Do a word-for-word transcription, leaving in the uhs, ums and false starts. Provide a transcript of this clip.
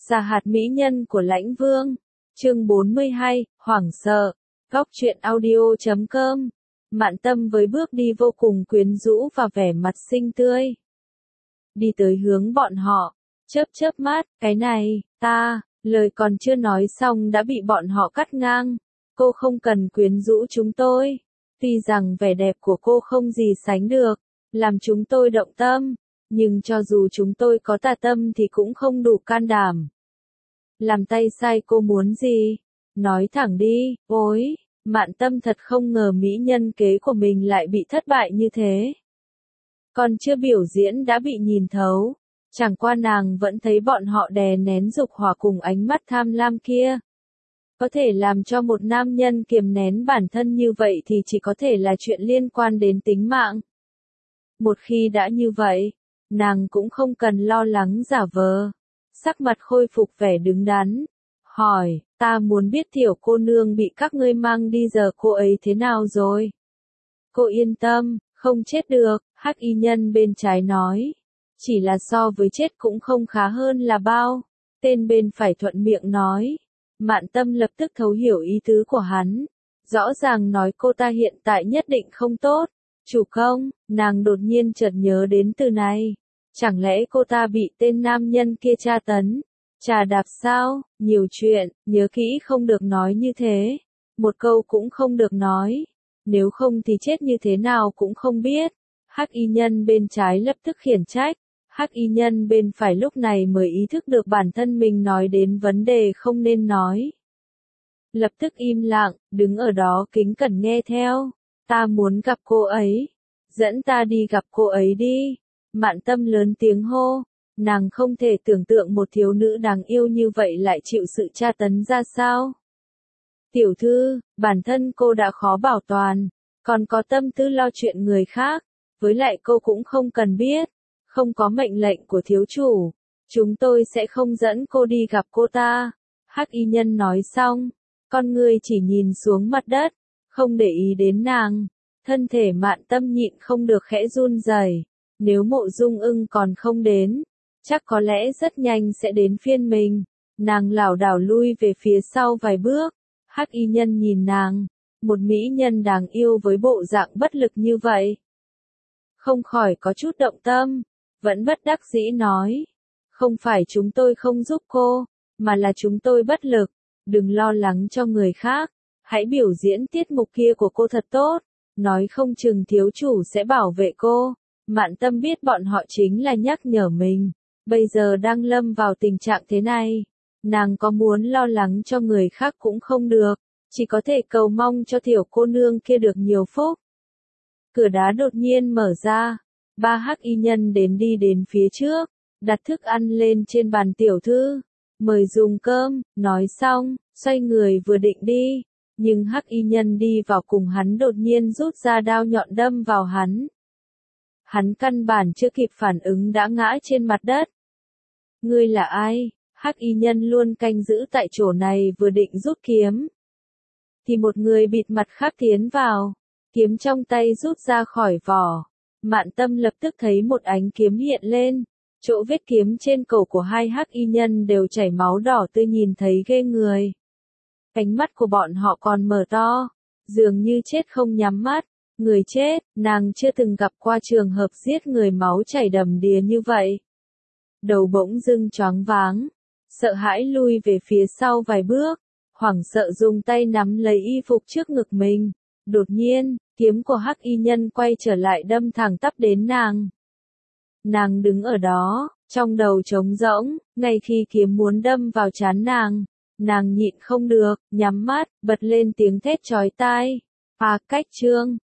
Giả hạt mỹ nhân của Lãnh Vương. Chương bốn mươi hai, hoảng sợ. Góc truyện audio chấm com. Mạn Tâm với bước đi vô cùng quyến rũ và vẻ mặt xinh tươi. Đi tới hướng bọn họ, chớp chớp mắt, cái này, ta, lời còn chưa nói xong đã bị bọn họ cắt ngang. Cô không cần quyến rũ chúng tôi. Tuy rằng vẻ đẹp của cô không gì sánh được, làm chúng tôi động tâm, nhưng cho dù chúng tôi có tà tâm thì cũng không đủ can đảm. Làm tay sai cô muốn gì? Nói thẳng đi, ôi, Mạn Tâm thật không ngờ mỹ nhân kế của mình lại bị thất bại như thế. Còn chưa biểu diễn đã bị nhìn thấu, chẳng qua nàng vẫn thấy bọn họ đè nén dục hỏa cùng ánh mắt tham lam kia. Có thể làm cho một nam nhân kiềm nén bản thân như vậy thì chỉ có thể là chuyện liên quan đến tính mạng. Một khi đã như vậy, nàng cũng không cần lo lắng giả vờ. Sắc mặt khôi phục vẻ đứng đắn. Hỏi, ta muốn biết tiểu cô nương bị các ngươi mang đi giờ cô ấy thế nào rồi? Cô yên tâm, không chết được, hắc y nhân bên trái nói. Chỉ là so với chết cũng không khá hơn là bao. Tên bên phải thuận miệng nói. Mạn Tâm lập tức thấu hiểu ý tứ của hắn. Rõ ràng nói cô ta hiện tại nhất định không tốt. Chủ công, nàng đột nhiên chợt nhớ đến từ này. Chẳng lẽ cô ta bị tên nam nhân kia tra tấn? Trà đạp sao? Nhiều chuyện, nhớ kỹ không được nói như thế. Một câu cũng không được nói. Nếu không thì chết như thế nào cũng không biết. Hắc y nhân bên trái lập tức khiển trách. Hắc y nhân bên phải lúc này mới ý thức được bản thân mình nói đến vấn đề không nên nói. Lập tức im lặng, đứng ở đó kính cẩn nghe theo. Ta muốn gặp cô ấy. Dẫn ta đi gặp cô ấy đi. Mạn Tâm lớn tiếng hô. Nàng không thể tưởng tượng một thiếu nữ đáng yêu như vậy lại chịu sự tra tấn ra sao. Tiểu thư, bản thân cô đã khó bảo toàn, còn có tâm tư lo chuyện người khác, với lại cô cũng không cần biết, không có mệnh lệnh của thiếu chủ, chúng tôi sẽ không dẫn cô đi gặp cô ta. Hắc y nhân nói xong, con người chỉ nhìn xuống mặt đất, không để ý đến nàng, thân thể Mạn Tâm nhịn không được khẽ run rẩy. Nếu Mộ Dung Ưng còn không đến, chắc có lẽ rất nhanh sẽ đến phiên mình. Nàng lảo đảo lui về phía sau vài bước. Hắc y nhân nhìn nàng, một mỹ nhân đáng yêu với bộ dạng bất lực như vậy. Không khỏi có chút động tâm, vẫn bất đắc dĩ nói. Không phải chúng tôi không giúp cô, mà là chúng tôi bất lực. Đừng lo lắng cho người khác, hãy biểu diễn tiết mục kia của cô thật tốt. Nói không chừng thiếu chủ sẽ bảo vệ cô. Mạn Tâm biết bọn họ chính là nhắc nhở mình. Bây giờ đang lâm vào tình trạng thế này. Nàng có muốn lo lắng cho người khác cũng không được. Chỉ có thể cầu mong cho tiểu cô nương kia được nhiều phúc. Cửa đá đột nhiên mở ra. Ba hắc y nhân đến đi đến phía trước. Đặt thức ăn lên trên bàn tiểu thư. Mời dùng cơm. Nói xong, xoay người vừa định đi. Nhưng hắc y nhân đi vào cùng hắn đột nhiên rút ra đao nhọn đâm vào hắn. Hắn căn bản chưa kịp phản ứng đã ngã trên mặt đất. Ngươi là ai? Hắc y nhân luôn canh giữ tại chỗ này vừa định rút kiếm. Thì một người bịt mặt khác tiến vào. Kiếm trong tay rút ra khỏi vỏ. Mạn Tâm lập tức thấy một ánh kiếm hiện lên. Chỗ vết kiếm trên cổ của hai hắc y nhân đều chảy máu đỏ tươi nhìn thấy ghê người. Ánh mắt của bọn họ còn mở to. Dường như chết không nhắm mắt. Người chết, nàng chưa từng gặp qua trường hợp giết người máu chảy đầm đìa như vậy. Đầu bỗng dưng choáng váng, sợ hãi lui về phía sau vài bước, hoảng sợ dùng tay nắm lấy y phục trước ngực mình. Đột nhiên, kiếm của hắc y nhân quay trở lại đâm thẳng tắp đến nàng. Nàng đứng ở đó, trong đầu trống rỗng, ngay khi kiếm muốn đâm vào trán nàng, nàng nhịn không được, nhắm mắt, bật lên tiếng thét chói tai. À, cách trương.